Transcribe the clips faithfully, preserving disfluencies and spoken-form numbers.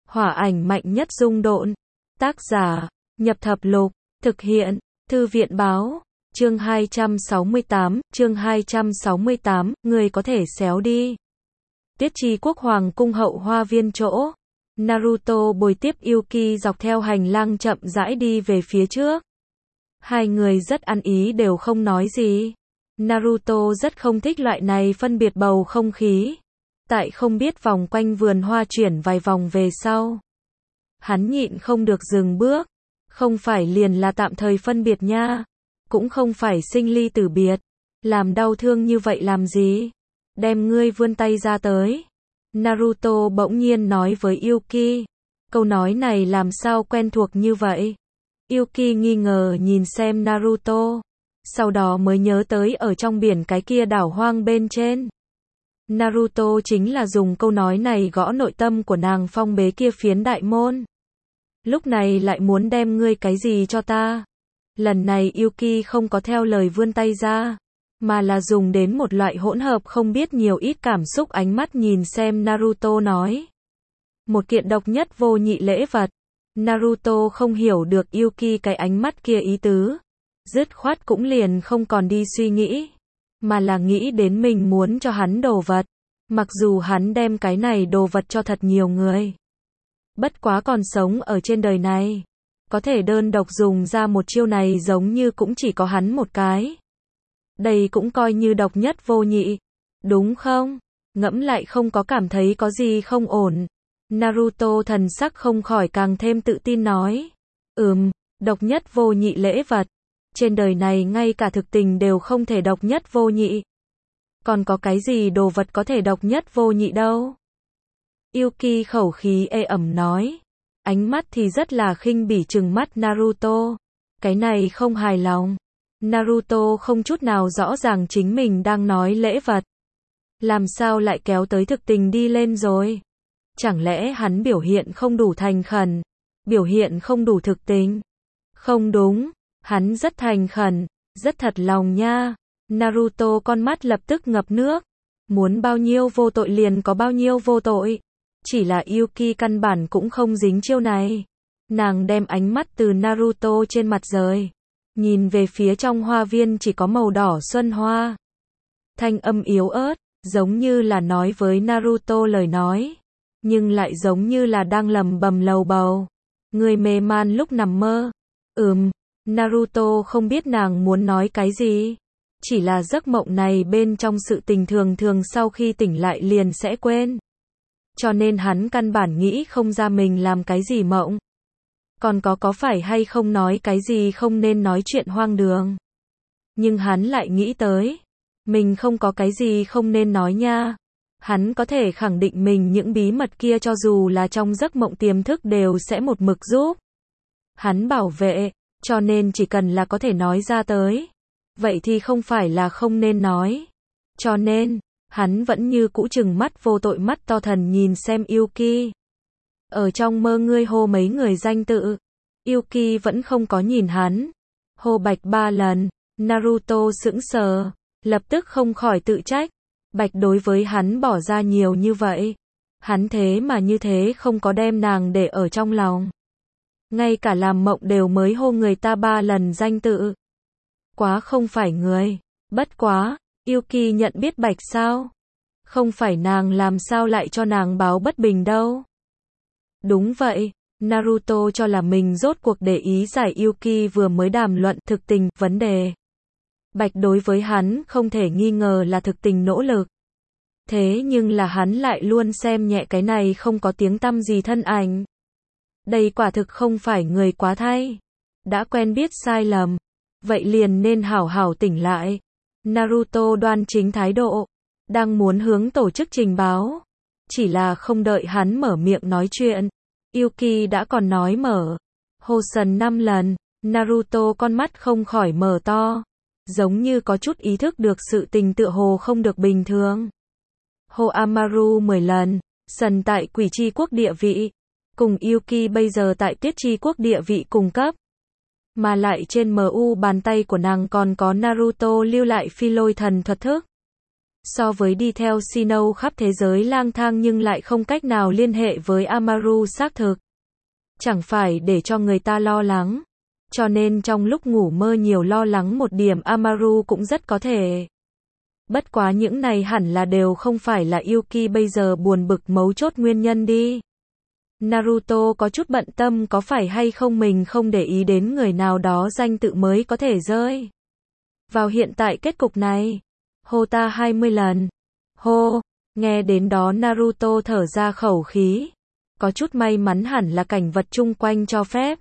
Hỏa ảnh mạnh nhất dung độn. Tác giả, Nhập Thập Lục. Thực hiện, Thư viện Báo. Chương hai trăm sáu mươi tám, chương hai trăm sáu mươi tám, người có thể xéo đi. Tiết Chi Quốc Hoàng cung hậu hoa viên chỗ. Naruto bồi tiếp Yuki dọc theo hành lang chậm rãi đi về phía trước. Hai người rất ăn ý đều không nói gì. Naruto rất không thích loại này phân biệt bầu không khí. Tại không biết vòng quanh vườn hoa chuyển vài vòng về sau. Hắn nhịn không được dừng bước. Không phải liền là tạm thời phân biệt nha. Cũng không phải sinh ly tử biệt. Làm đau thương như vậy làm gì? Đem ngươi vươn tay ra tới. Naruto bỗng nhiên nói với Yuki. Câu nói này làm sao quen thuộc như vậy? Yuki nghi ngờ nhìn xem Naruto. Sau đó mới nhớ tới ở trong biển cái kia đảo hoang bên trên. Naruto chính là dùng câu nói này gõ nội tâm của nàng phong bế kia phiến đại môn. Lúc này lại muốn đem ngươi cái gì cho ta? Lần này Yuki không có theo lời vươn tay ra, mà là dùng đến một loại hỗn hợp không biết nhiều ít cảm xúc ánh mắt nhìn xem Naruto nói. Một kiện độc nhất vô nhị lễ vật. Naruto không hiểu được Yuki cái ánh mắt kia ý tứ. Dứt khoát cũng liền không còn đi suy nghĩ, mà là nghĩ đến mình muốn cho hắn đồ vật. Mặc dù hắn đem cái này đồ vật cho thật nhiều người. Bất quá còn sống ở trên đời này. Có thể đơn độc dùng ra một chiêu này giống như cũng chỉ có hắn một cái. Đây cũng coi như độc nhất vô nhị. Đúng không? Ngẫm lại không có cảm thấy có gì không ổn. Naruto thần sắc không khỏi càng thêm tự tin nói. Ừm, độc nhất vô nhị lễ vật. Trên đời này ngay cả thực tình đều không thể độc nhất vô nhị. Còn có cái gì đồ vật có thể độc nhất vô nhị đâu? Yuki khẩu khí ê ẩm nói. Ánh mắt thì rất là khinh bỉ trừng mắt Naruto. Cái này không hài lòng. Naruto không chút nào rõ ràng chính mình đang nói lễ vật. Làm sao lại kéo tới thực tình đi lên rồi? Chẳng lẽ hắn biểu hiện không đủ thành khẩn? Biểu hiện không đủ thực tình? Không đúng. Hắn rất thành khẩn, rất thật lòng nha. Naruto con mắt lập tức ngập nước. Muốn bao nhiêu vô tội liền có bao nhiêu vô tội. Chỉ là Yuki căn bản cũng không dính chiêu này. Nàng đem ánh mắt từ Naruto trên mặt rời. Nhìn về phía trong hoa viên chỉ có màu đỏ xuân hoa. Thanh âm yếu ớt, giống như là nói với Naruto lời nói. Nhưng lại giống như là đang lầm bầm lầu bầu. Người mê man lúc nằm mơ. Ừm. Naruto không biết nàng muốn nói cái gì. Chỉ là giấc mộng này bên trong sự tình thường thường sau khi tỉnh lại liền sẽ quên. Cho nên hắn căn bản nghĩ không ra mình làm cái gì mộng. Còn có có phải hay không nói cái gì không nên nói chuyện hoang đường. Nhưng hắn lại nghĩ tới. Mình không có cái gì không nên nói nha. Hắn có thể khẳng định mình những bí mật kia cho dù là trong giấc mộng tiềm thức đều sẽ một mực giúp hắn bảo vệ. Cho nên chỉ cần là có thể nói ra tới. Vậy thì không phải là không nên nói. Cho nên, hắn vẫn như cũ trừng mắt vô tội mắt to thần nhìn xem Yuki. Ở trong mơ ngươi hô mấy người danh tự. Yuki vẫn không có nhìn hắn. Hô Bạch ba lần. Naruto sững sờ. Lập tức không khỏi tự trách. Bạch đối với hắn bỏ ra nhiều như vậy. Hắn thế mà như thế không có đem nàng để ở trong lòng. Ngay cả làm mộng đều mới hô người ta ba lần danh tự. Quá không phải người. Bất quá, Yuki nhận biết Bạch sao? Không phải nàng làm sao lại cho nàng báo bất bình đâu. Đúng vậy, Naruto cho là mình rốt cuộc để ý giải Yuki vừa mới đàm luận thực tình vấn đề. Bạch đối với hắn không thể nghi ngờ là thực tình nỗ lực. Thế nhưng là hắn lại luôn xem nhẹ cái này không có tiếng tăm gì thân ảnh. Đây quả thực không phải người quá thay. Đã quen biết sai lầm. Vậy liền nên hảo hảo tỉnh lại. Naruto đoan chính thái độ. Đang muốn hướng tổ chức trình báo. Chỉ là không đợi hắn mở miệng nói chuyện. Yuki đã còn nói mở. Hô sần năm lần. Naruto con mắt không khỏi mở to. Giống như có chút ý thức được sự tình tựa hồ không được bình thường. Hô Amaru mười lần. Sần tại Quỷ Chi Quốc địa vị. Cùng Yuki bây giờ tại Tiết Chi Quốc địa vị cùng cấp. Mà lại trên em u bàn tay của nàng còn có Naruto lưu lại phi lôi thần thuật thức. So với đi theo Shino khắp thế giới lang thang nhưng lại không cách nào liên hệ với Amaru xác thực. Chẳng phải để cho người ta lo lắng. Cho nên trong lúc ngủ mơ nhiều lo lắng một điểm Amaru cũng rất có thể. Bất quá những này hẳn là đều không phải là Yuki bây giờ buồn bực mấu chốt nguyên nhân đi. Naruto có chút bận tâm có phải hay không mình không để ý đến người nào đó danh tự mới có thể rơi vào hiện tại kết cục này. Hô ta hai mươi lần. Hô, nghe đến đó Naruto thở ra khẩu khí. Có chút may mắn hẳn là cảnh vật chung quanh cho phép.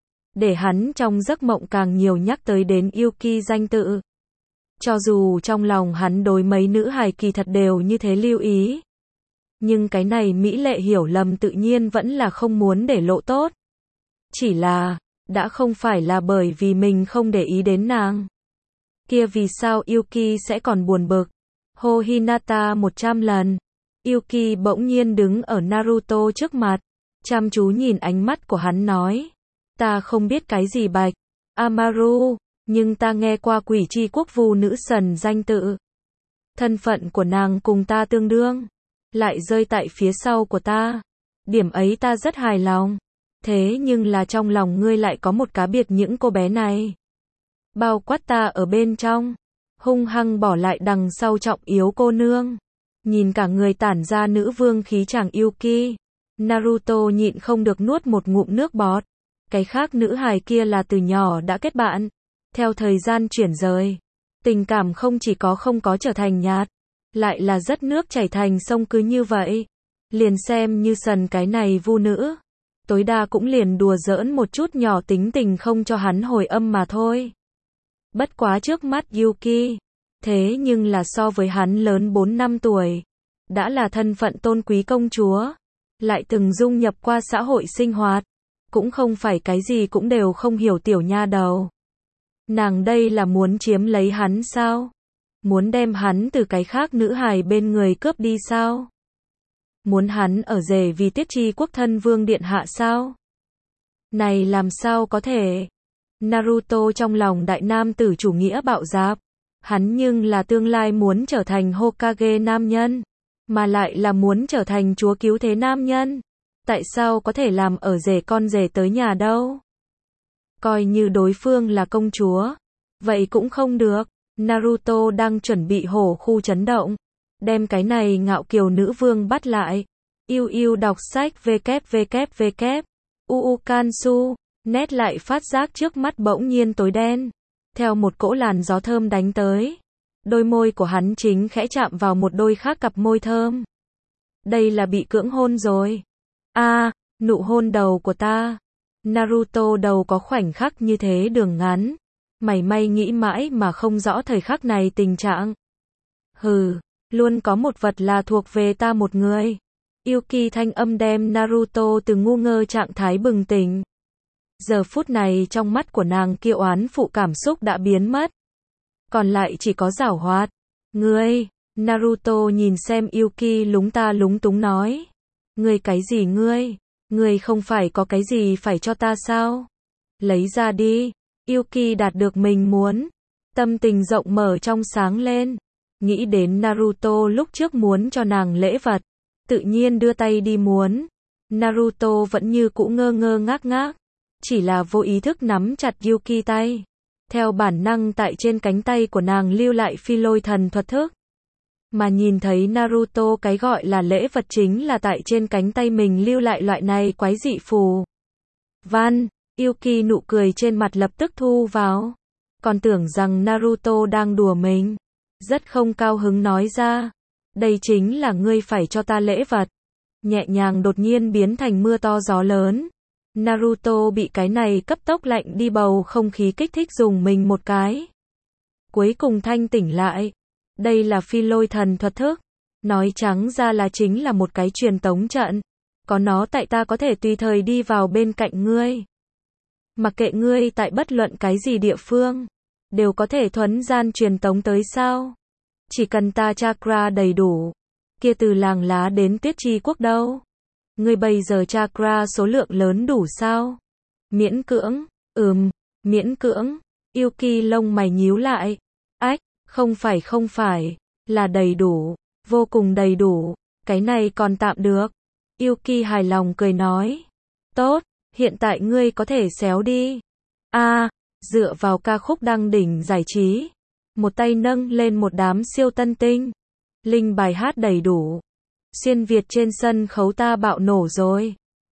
Để hắn trong giấc mộng càng nhiều nhắc tới đến Yuki danh tự. Cho dù trong lòng hắn đối mấy nữ hài kỳ thật đều như thế lưu ý. Nhưng cái này mỹ lệ hiểu lầm tự nhiên vẫn là không muốn để lộ tốt. Chỉ là, đã không phải là bởi vì mình không để ý đến nàng. Kia vì sao Yuki sẽ còn buồn bực. Hô Hinata một trăm lần. Yuki bỗng nhiên đứng ở Naruto trước mặt. Chăm chú nhìn ánh mắt của hắn nói. Ta không biết cái gì bạch. Amaru, nhưng ta nghe qua quỷ chi quốc vu nữ神danh tự. Thân phận của nàng cùng ta tương đương. Lại rơi tại phía sau của ta. Điểm ấy ta rất hài lòng. Thế nhưng là trong lòng ngươi lại có một cá biệt những cô bé này. Bao quát ta ở bên trong. Hung hăng bỏ lại đằng sau trọng yếu cô nương. Nhìn cả người tản ra nữ vương khí chàng Yuki. Naruto nhịn không được nuốt một ngụm nước bọt. Cái khác nữ hài kia là từ nhỏ đã kết bạn. Theo thời gian chuyển rời. Tình cảm không chỉ có không có trở thành nhạt. Lại là rất nước chảy thành sông cứ như vậy. Liền xem như sần cái này vu nữ. Tối đa cũng liền đùa giỡn một chút nhỏ tính tình không cho hắn hồi âm mà thôi. Bất quá trước mắt Yuki. Thế nhưng là so với hắn lớn bốn năm tuổi. Đã là thân phận tôn quý công chúa. Lại từng dung nhập qua xã hội sinh hoạt. Cũng không phải cái gì cũng đều không hiểu tiểu nha đầu. Nàng đây là muốn chiếm lấy hắn sao? Muốn đem hắn từ cái khác nữ hài bên người cướp đi sao? Muốn hắn ở rể vì tiết chi quốc thân vương điện hạ sao? Này làm sao có thể? Naruto trong lòng đại nam tử chủ nghĩa bạo dạp. Hắn nhưng là tương lai muốn trở thành Hokage nam nhân. Mà lại là muốn trở thành chúa cứu thế nam nhân. Tại sao có thể làm ở rể con rể tới nhà đâu? Coi như đối phương là công chúa. Vậy cũng không được. Naruto đang chuẩn bị hổ khu chấn động. Đem cái này ngạo kiều nữ vương bắt lại. Yêu yêu đọc sách www. Uu Kansu. Nét lại phát giác trước mắt bỗng nhiên tối đen. Theo một cỗ làn gió thơm đánh tới. Đôi môi của hắn chính khẽ chạm vào một đôi khác cặp môi thơm. Đây là bị cưỡng hôn rồi. A, à, nụ hôn đầu của ta. Naruto đầu có khoảnh khắc như thế đường ngắn. Mày may nghĩ mãi mà không rõ thời khắc này tình trạng. Hừ, luôn có một vật là thuộc về ta một người. Yuki thanh âm đem Naruto từ ngu ngơ trạng thái bừng tỉnh. Giờ phút này trong mắt của nàng kia oán phụ cảm xúc đã biến mất. Còn lại chỉ có giảo hoạt. Ngươi, Naruto nhìn xem Yuki lúng ta lúng túng nói. Ngươi cái gì ngươi? Ngươi không phải có cái gì phải cho ta sao? Lấy ra đi. Yuki đạt được mình muốn. Tâm tình rộng mở trong sáng lên. Nghĩ đến Naruto lúc trước muốn cho nàng lễ vật. Tự nhiên đưa tay đi muốn. Naruto vẫn như cũ ngơ ngơ ngác ngác. Chỉ là vô ý thức nắm chặt Yuki tay. Theo bản năng tại trên cánh tay của nàng lưu lại phi lôi thần thuật thức. Mà nhìn thấy Naruto cái gọi là lễ vật chính là tại trên cánh tay mình lưu lại loại này quái dị phù. Văn, Yuki nụ cười trên mặt lập tức thu vào. Còn tưởng rằng Naruto đang đùa mình. Rất không cao hứng nói ra. Đây chính là ngươi phải cho ta lễ vật. Nhẹ nhàng đột nhiên biến thành mưa to gió lớn. Naruto bị cái này cấp tốc lạnh đi bầu không khí kích thích dùng mình một cái. Cuối cùng thanh tỉnh lại. Đây là phi lôi thần thuật thức. Nói trắng ra là chính là một cái truyền tống trận. Có nó tại ta có thể tùy thời đi vào bên cạnh ngươi. Mặc kệ ngươi tại bất luận cái gì địa phương. Đều có thể thuấn gian truyền tống tới sao. Chỉ cần ta chakra đầy đủ. Kia từ làng lá đến tiết chi quốc đâu. Ngươi bây giờ chakra số lượng lớn đủ sao? Miễn cưỡng. Ừm, miễn cưỡng. Yuki lông mày nhíu lại. Ách, không phải không phải. Là đầy đủ, vô cùng đầy đủ, cái này còn tạm được. Yuki hài lòng cười nói. Tốt, hiện tại ngươi có thể xéo đi. A, à, dựa vào ca khúc đăng đỉnh giải trí. Một tay nâng lên một đám siêu tân tinh. Linh bài hát đầy đủ. Xuyên Việt trên sân khấu ta bạo nổ rồi.